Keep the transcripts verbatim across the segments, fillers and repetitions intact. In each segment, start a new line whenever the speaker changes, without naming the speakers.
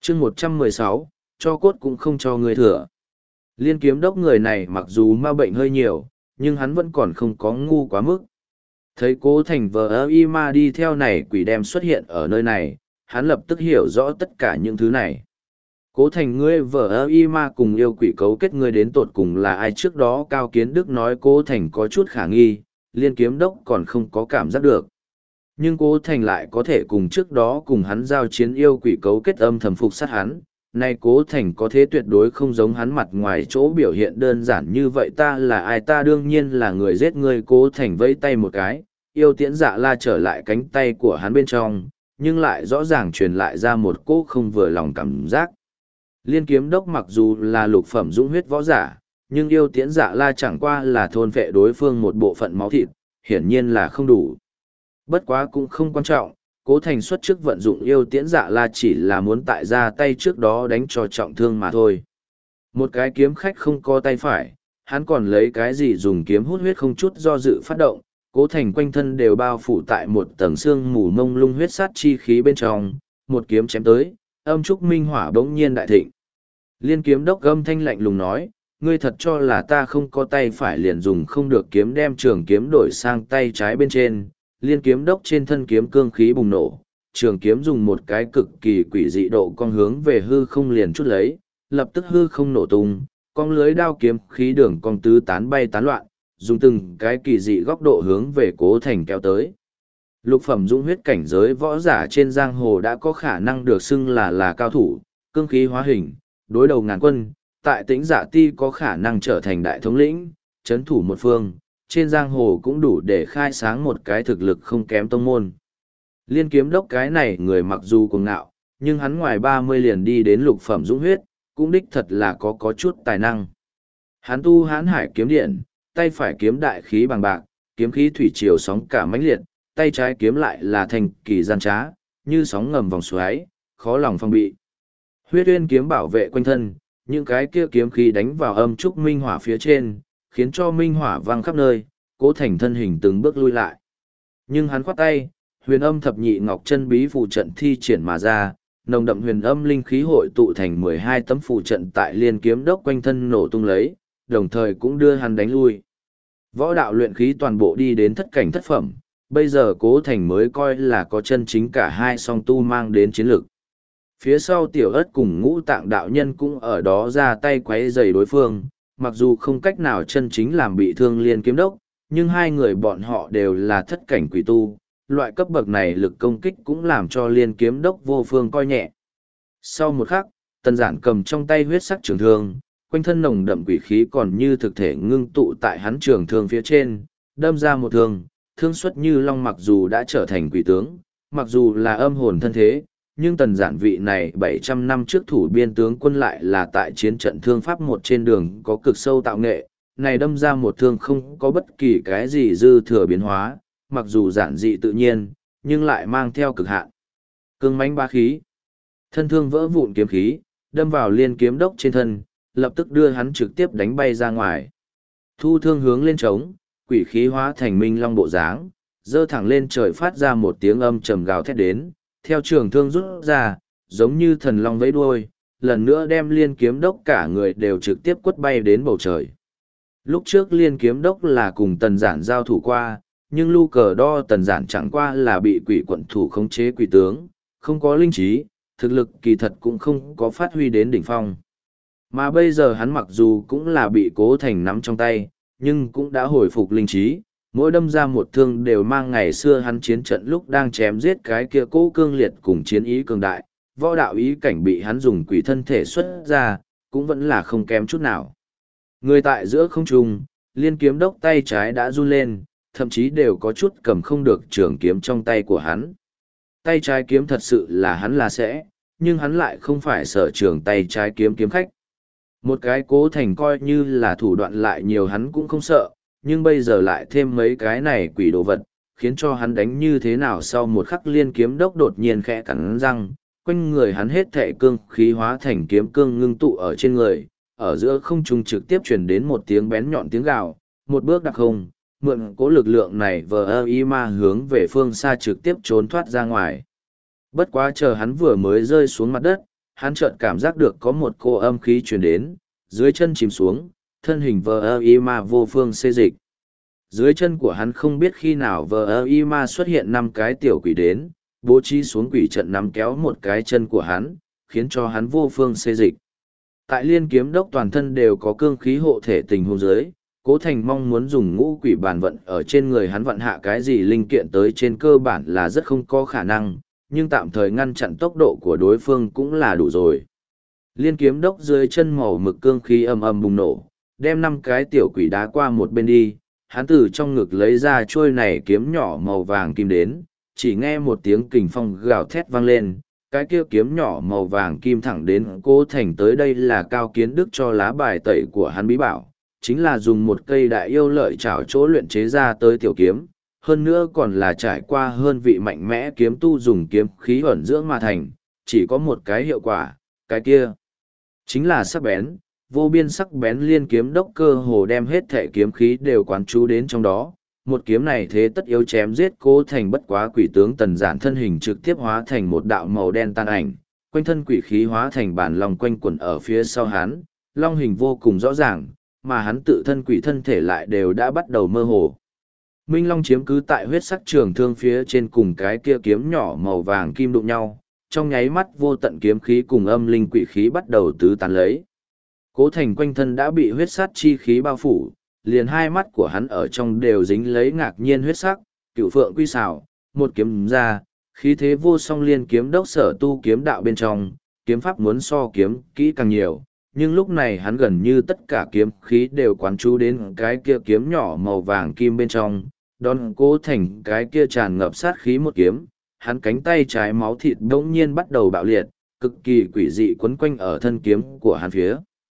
chương một trăm mười sáu, cho cốt cũng không cho người thừa. Liên kiếm đốc người này mặc dù ma bệnh hơi nhiều, nhưng hắn vẫn còn không có ngu quá mức. Thấy cố thành vờ ơ y ma đi theo này quỷ đem xuất hiện ở nơi này, hắn lập tức hiểu rõ tất cả những thứ này. Cố thành ngươi vờ ơ y ma cùng yêu quỷ cấu kết ngươi đến tột cùng là ai? Trước đó Cao Kiến Đức nói cố thành có chút khả nghi, liên kiếm đốc còn không có cảm giác được. Nhưng cố thành lại có thể cùng trước đó cùng hắn giao chiến yêu quỷ cấu kết âm thầm phục sát hắn. Nay cố thành có thế tuyệt đối không giống hắn mặt ngoài chỗ biểu hiện đơn giản như vậy. Ta là ai? Ta đương nhiên là người giết ngươi. Cố thành vẫy tay một cái, yêu tiễn dạ la trở lại cánh tay của hắn bên trong, nhưng lại rõ ràng truyền lại ra một cỗ không vừa lòng cảm giác. Liên kiếm đốc mặc dù là lục phẩm dũng huyết võ giả, nhưng yêu tiễn dạ la chẳng qua là thôn vệ đối phương một bộ phận máu thịt, hiển nhiên là không đủ. Bất quá cũng không quan trọng, cố thành xuất trước vận dụng yêu tiễn dạ la chỉ là muốn tại ra tay trước đó đánh cho trọng thương mà thôi. Một cái kiếm khách không có tay phải, hắn còn lấy cái gì dùng kiếm hút huyết không chút do dự phát động, cố thành quanh thân đều bao phủ tại một tầng xương mù mông lung huyết sát chi khí bên trong, một kiếm chém tới, âm trúc minh hỏa bỗng nhiên đại thịnh. Liên kiếm đốc âm thanh lạnh lùng nói, ngươi thật cho là ta không có tay phải liền dùng không được kiếm đem trường kiếm đổi sang tay trái bên trên. Liên kiếm đốc trên thân kiếm cương khí bùng nổ, trường kiếm dùng một cái cực kỳ quỷ dị độ con hướng về hư không liền chút lấy, lập tức hư không nổ tung, con lưới đao kiếm khí đường con tứ tán bay tán loạn, dùng từng cái kỳ dị góc độ hướng về cố thành kéo tới. Lục phẩm dũng huyết cảnh giới võ giả trên giang hồ đã có khả năng được xưng là là cao thủ, cương khí hóa hình, đối đầu ngàn quân, tại tĩnh dạ ti có khả năng trở thành đại thống lĩnh, chấn thủ một phương, trên giang hồ cũng đủ để khai sáng một cái thực lực không kém tông môn. Liên kiếm đốc cái này người mặc dù cuồng ngạo, nhưng hắn ngoài ba mươi liền đi đến lục phẩm dũng huyết, cũng đích thật là có có chút tài năng. Hắn tu hán hải kiếm điện, tay phải kiếm đại khí bằng bạc, kiếm khí thủy triều sóng cả mãnh liệt, tay trái kiếm lại là thành kỳ gian trá, như sóng ngầm vòng xoáy, khó lòng phòng bị. Huyết uyên kiếm bảo vệ quanh thân, những cái kia kiếm khí đánh vào âm trúc minh hỏa phía trên, khiến cho minh hỏa vang khắp nơi, cố thành thân hình từng bước lui lại. Nhưng hắn khoát tay, huyền âm thập nhị ngọc chân bí phù trận thi triển mà ra, nồng đậm huyền âm linh khí hội tụ thành mười hai tấm phù trận tại liên kiếm đốc quanh thân nổ tung lấy, đồng thời cũng đưa hắn đánh lui. Võ đạo luyện khí toàn bộ đi đến thất cảnh thất phẩm, bây giờ cố thành mới coi là có chân chính cả hai song tu mang đến chiến lực. Phía sau tiểu ất cùng ngũ tạng đạo nhân cũng ở đó ra tay quấy rầy đối phương, mặc dù không cách nào chân chính làm bị thương liên kiếm đốc, nhưng hai người bọn họ đều là thất cảnh quỷ tu, loại cấp bậc này lực công kích cũng làm cho liên kiếm đốc vô phương coi nhẹ. Sau một khắc, tần giản cầm trong tay huyết sắc trường thương, quanh thân nồng đậm quỷ khí còn như thực thể ngưng tụ tại hắn trường thương phía trên, đâm ra một thương, thương xuất như long mặc dù đã trở thành quỷ tướng, mặc dù là âm hồn thân thế, nhưng tần giản vị này bảy trăm năm trước thủ biên tướng quân lại là tại chiến trận thương pháp một trên đường có cực sâu tạo nghệ, này đâm ra một thương không có bất kỳ cái gì dư thừa biến hóa, mặc dù giản dị tự nhiên, nhưng lại mang theo cực hạn. Cương mãnh ba khí, thân thương vỡ vụn kiếm khí, đâm vào liên kiếm đốc trên thân, lập tức đưa hắn trực tiếp đánh bay ra ngoài. Thu thương hướng lên trống, quỷ khí hóa thành minh long bộ dáng, dơ thẳng lên trời phát ra một tiếng âm trầm gào thét đến, theo trường thương rút ra, giống như thần long vẫy đuôi, lần nữa đem liên kiếm đốc cả người đều trực tiếp quất bay đến bầu trời. Lúc trước liên kiếm đốc là cùng tần giản giao thủ qua, nhưng lưu cờ đo tần giản chẳng qua là bị quỷ quận thủ khống chế quỷ tướng, không có linh trí, thực lực kỳ thật cũng không có phát huy đến đỉnh phong. Mà bây giờ hắn mặc dù cũng là bị cố thành nắm trong tay, nhưng cũng đã hồi phục linh trí, mỗi đâm ra một thương đều mang ngày xưa hắn chiến trận lúc đang chém giết cái kia cố cương liệt cùng chiến ý cường đại, võ đạo ý cảnh bị hắn dùng quỷ thân thể xuất ra, cũng vẫn là không kém chút nào. Người tại giữa không trung, liên kiếm đốc tay trái đã run lên, thậm chí đều có chút cầm không được trường kiếm trong tay của hắn. Tay trái kiếm thật sự là hắn là sẽ, nhưng hắn lại không phải sở trường tay trái kiếm kiếm khách. Một cái cố thành coi như là thủ đoạn lại nhiều hắn cũng không sợ, nhưng bây giờ lại thêm mấy cái này quỷ đồ vật, khiến cho hắn đánh như thế nào sau một khắc liên kiếm đốc đột nhiên khẽ cắn răng, quanh người hắn hết thệ cương khí hóa thành kiếm cương ngưng tụ ở trên người, ở giữa không trung trực tiếp truyền đến một tiếng bén nhọn tiếng gào, một bước đặc không, mượn cố lực lượng này vờ ơ y ma hướng về phương xa trực tiếp trốn thoát ra ngoài. Bất quá chờ hắn vừa mới rơi xuống mặt đất, hắn chợt cảm giác được có một cô âm khí truyền đến, dưới chân chìm xuống, thân hình vờ ơ y ma vô phương xê dịch. Dưới chân của hắn không biết khi nào vờ ơ y ma xuất hiện năm cái tiểu quỷ đến, bố trí xuống quỷ trận nắm kéo một cái chân của hắn, khiến cho hắn vô phương xê dịch. Tại Liên Kiếm Đốc toàn thân đều có cương khí hộ thể tình huống dưới, Cố Thành mong muốn dùng ngũ quỷ bản vận ở trên người hắn vận hạ cái gì linh kiện tới trên cơ bản là rất không có khả năng, nhưng tạm thời ngăn chặn tốc độ của đối phương cũng là đủ rồi. Liên Kiếm Đốc dưới chân màu mực cương khí ầm ầm bùng nổ, đem năm cái tiểu quỷ đá qua một bên đi, hắn từ trong ngực lấy ra trôi này kiếm nhỏ màu vàng kim đến, chỉ nghe một tiếng kình phong gào thét vang lên, cái kia kiếm nhỏ màu vàng kim thẳng đến Cố Thành tới. Đây là Cao Kiến Đức cho lá bài tẩy của hắn bí bảo, chính là dùng một cây đại yêu lợi chảo chỗ luyện chế ra tới tiểu kiếm, hơn nữa còn là trải qua hơn vị mạnh mẽ kiếm tu dùng kiếm khí ẩn dưỡng mà thành, chỉ có một cái hiệu quả, cái kia chính là sắc bén, vô biên sắc bén. Liên Kiếm Đốc cơ hồ đem hết thể kiếm khí đều quán chú đến trong đó. Một kiếm này thế tất yếu chém giết Cố Thành, bất quá quỷ tướng Tần Giản thân hình trực tiếp hóa thành một đạo màu đen tan ảnh, quanh thân quỷ khí hóa thành bản long quanh quẩn ở phía sau hắn, long hình vô cùng rõ ràng, mà hắn tự thân quỷ thân thể lại đều đã bắt đầu mơ hồ. Minh Long chiếm cứ tại huyết sắc trường thương phía trên cùng cái kia kiếm nhỏ màu vàng kim đụng nhau, trong nháy mắt vô tận kiếm khí cùng âm linh quỷ khí bắt đầu tứ tán lấy. Cố Thành quanh thân đã bị huyết sát chi khí bao phủ, liền hai mắt của hắn ở trong đều dính lấy ngạc nhiên huyết sắc, cựu phượng quy xảo, một kiếm ra, khí thế vô song. Liên Kiếm Đốc sở tu kiếm đạo bên trong, kiếm pháp muốn so kiếm kỹ càng nhiều, nhưng lúc này hắn gần như tất cả kiếm khí đều quán chú đến cái kia kiếm nhỏ màu vàng kim bên trong, đón Cố Thành cái kia tràn ngập sát khí một kiếm, hắn cánh tay trái máu thịt đống nhiên bắt đầu bạo liệt, cực kỳ quỷ dị quấn quanh ở thân kiếm của hắn phía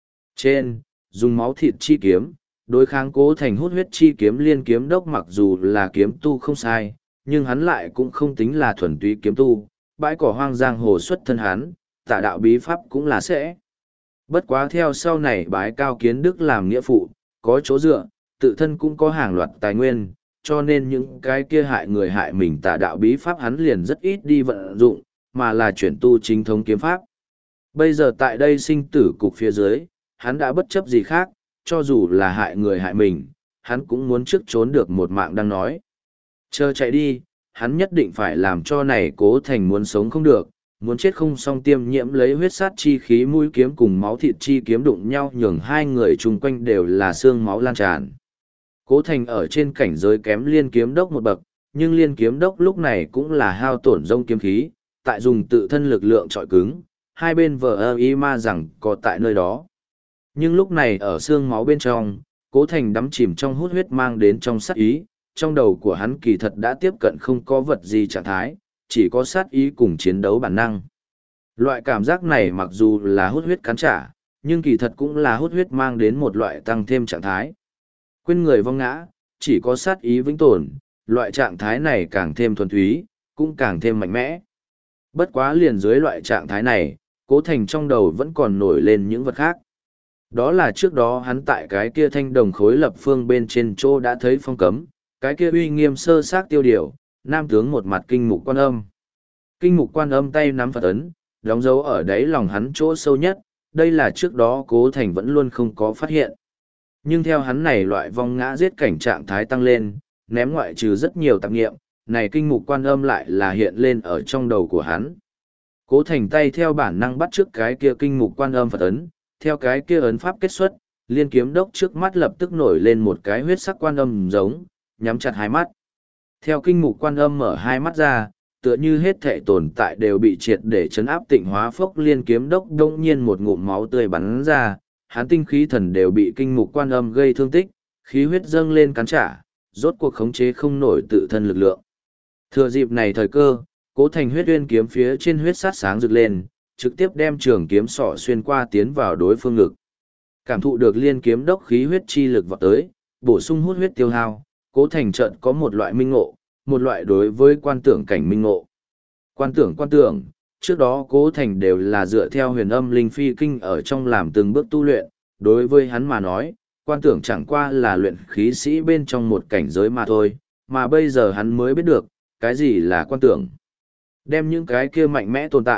trên, dùng máu thịt chi kiếm, đối kháng Cố Thành hút huyết chi kiếm. Liên Kiếm Đốc mặc dù là kiếm tu không sai, nhưng hắn lại cũng không tính là thuần túy kiếm tu, bãi cỏ hoang giang hồ xuất thân hắn, tả đạo bí pháp cũng là sẽ. Bất quá theo sau này bái Cao Kiến Đức làm nghĩa phụ, có chỗ dựa, tự thân cũng có hàng loạt tài nguyên, cho nên những cái kia hại người hại mình tả đạo bí pháp hắn liền rất ít đi vận dụng, mà là chuyển tu chính thống kiếm pháp. Bây giờ tại đây sinh tử cục phía dưới, hắn đã bất chấp gì khác, cho dù là hại người hại mình, hắn cũng muốn trước trốn được một mạng đang nói. Chờ chạy đi, hắn nhất định phải làm cho này Cố Thành muốn sống không được, muốn chết không xong. Tiêm nhiễm lấy huyết sát chi khí mũi kiếm cùng máu thịt chi kiếm đụng nhau, nhường hai người chung quanh đều là xương máu lan tràn. Cố Thành ở trên cảnh giới kém Liên Kiếm Đốc một bậc, nhưng Liên Kiếm Đốc lúc này cũng là hao tổn rông kiếm khí, tại dùng tự thân lực lượng trọi cứng, hai bên vờ ơ y ma rằng có tại nơi đó. Nhưng lúc này ở xương máu bên trong, Cố Thành đắm chìm trong hút huyết mang đến trong sát ý, trong đầu của hắn kỳ thật đã tiếp cận không có vật gì trạng thái, chỉ có sát ý cùng chiến đấu bản năng. Loại cảm giác này mặc dù là hút huyết cắn trả, nhưng kỳ thật cũng là hút huyết mang đến một loại tăng thêm trạng thái. Quên người vong ngã, chỉ có sát ý vĩnh tồn, loại trạng thái này càng thêm thuần túy, cũng càng thêm mạnh mẽ. Bất quá liền dưới loại trạng thái này, Cố Thành trong đầu vẫn còn nổi lên những vật khác. Đó là trước đó hắn tại cái kia thanh đồng khối lập phương bên trên chỗ đã thấy phong cấm, cái kia uy nghiêm sơ xác tiêu điều, nam tướng một mặt kinh mục quan âm. Kinh mục quan âm tay nắm Phật ấn, đóng dấu ở đáy lòng hắn chỗ sâu nhất, đây là trước đó Cố Thành vẫn luôn không có phát hiện. Nhưng theo hắn này loại vong ngã giết cảnh trạng thái tăng lên, ném ngoại trừ rất nhiều tạp nghiệm, này kinh mục quan âm lại là hiện lên ở trong đầu của hắn. Cố Thành tay theo bản năng bắt trước cái kia kinh mục quan âm Phật ấn, theo cái kia ấn pháp kết xuất, Liên Kiếm Đốc trước mắt lập tức nổi lên một cái huyết sắc quan âm giống, nhắm chặt hai mắt. Theo kinh mục quan âm mở hai mắt ra, tựa như hết thể tồn tại đều bị triệt để chấn áp tịnh hóa. Phốc, Liên Kiếm Đốc đông nhiên một ngụm máu tươi bắn ra, hắn tinh khí thần đều bị kinh mục quan âm gây thương tích, khí huyết dâng lên cắn trả, rốt cuộc khống chế không nổi tự thân lực lượng. Thừa dịp này thời cơ, Cố Thành huyết uyên kiếm phía trên huyết sát sáng rực lên, trực tiếp đem trường kiếm sọ xuyên qua tiến vào đối phương ngực. Cảm thụ được Liên Kiếm Đốc khí huyết chi lực vọt tới, bổ sung hút huyết tiêu hao, Cố Thành chợt có một loại minh ngộ, một loại đối với quan tưởng cảnh minh ngộ. Quan tưởng quan tưởng, trước đó Cố Thành đều là dựa theo huyền âm linh phi kinh ở trong làm từng bước tu luyện, đối với hắn mà nói, quan tưởng chẳng qua là luyện khí sĩ bên trong một cảnh giới mà thôi, mà bây giờ hắn mới biết được, cái gì là quan tưởng. Đem những cái kia mạnh mẽ tồn tại,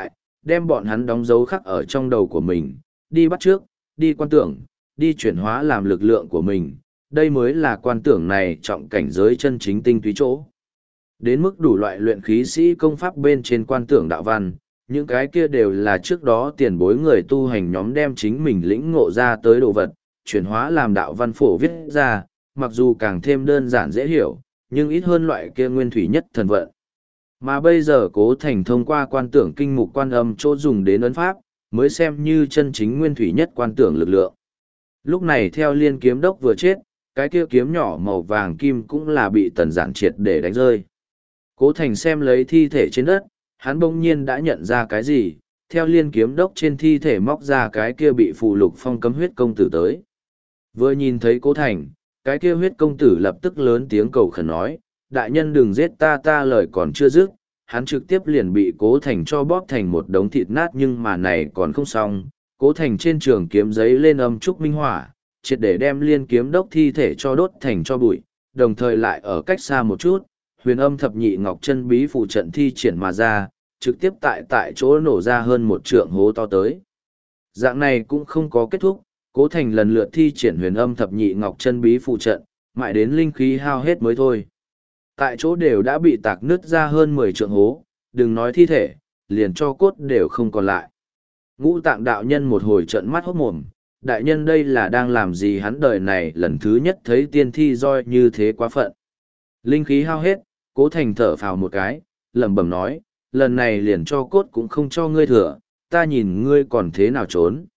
đem bọn hắn đóng dấu khắc ở trong đầu của mình, đi bắt trước, đi quan tưởng, đi chuyển hóa làm lực lượng của mình, đây mới là quan tưởng này trọng cảnh giới chân chính tinh túy chỗ. Đến mức đủ loại luyện khí sĩ công pháp bên trên quan tưởng đạo văn, những cái kia đều là trước đó tiền bối người tu hành nhóm đem chính mình lĩnh ngộ ra tới đồ vật, chuyển hóa làm đạo văn phổ viết ra, mặc dù càng thêm đơn giản dễ hiểu, nhưng ít hơn loại kia nguyên thủy nhất thần vận. Mà bây giờ Cố Thành thông qua quan tưởng kinh mục quan âm chỗ dùng đến ấn pháp, mới xem như chân chính nguyên thủy nhất quan tưởng lực lượng. Lúc này theo Liên Kiếm Đốc vừa chết, cái kia kiếm nhỏ màu vàng kim cũng là bị tần giản triệt để đánh rơi. Cố Thành xem lấy thi thể trên đất, hắn bỗng nhiên đã nhận ra cái gì, theo Liên Kiếm Đốc trên thi thể móc ra cái kia bị phù lục phong cấm huyết công tử tới. Vừa nhìn thấy Cố Thành, cái kia huyết công tử lập tức lớn tiếng cầu khẩn nói, đại nhân đừng giết ta, ta lời còn chưa dứt, hắn trực tiếp liền bị Cố Thành cho bóp thành một đống thịt nát, nhưng mà này còn không xong, Cố Thành trên trường kiếm giấy lên âm trúc minh hỏa, triệt để đem Liên Kiếm Đốc thi thể cho đốt thành cho bụi, đồng thời lại ở cách xa một chút, huyền âm thập nhị ngọc chân bí phù trận thi triển mà ra, trực tiếp tại tại chỗ nổ ra hơn một trượng hố to tới. Dạng này cũng không có kết thúc, Cố Thành lần lượt thi triển huyền âm thập nhị ngọc chân bí phù trận, mãi đến linh khí hao hết mới thôi. Tại chỗ đều đã bị tạc nứt ra hơn mười trượng hố, đừng nói thi thể, liền cho cốt đều không còn lại. Ngũ Tạng đạo nhân một hồi trợn mắt hốt mồm, đại nhân đây là đang làm gì, hắn đời này lần thứ nhất thấy tiên thi roi như thế quá phận. Linh khí hao hết, Cố Thành thở phào một cái, lẩm bẩm nói, lần này liền cho cốt cũng không cho ngươi thừa, ta nhìn ngươi còn thế nào trốn.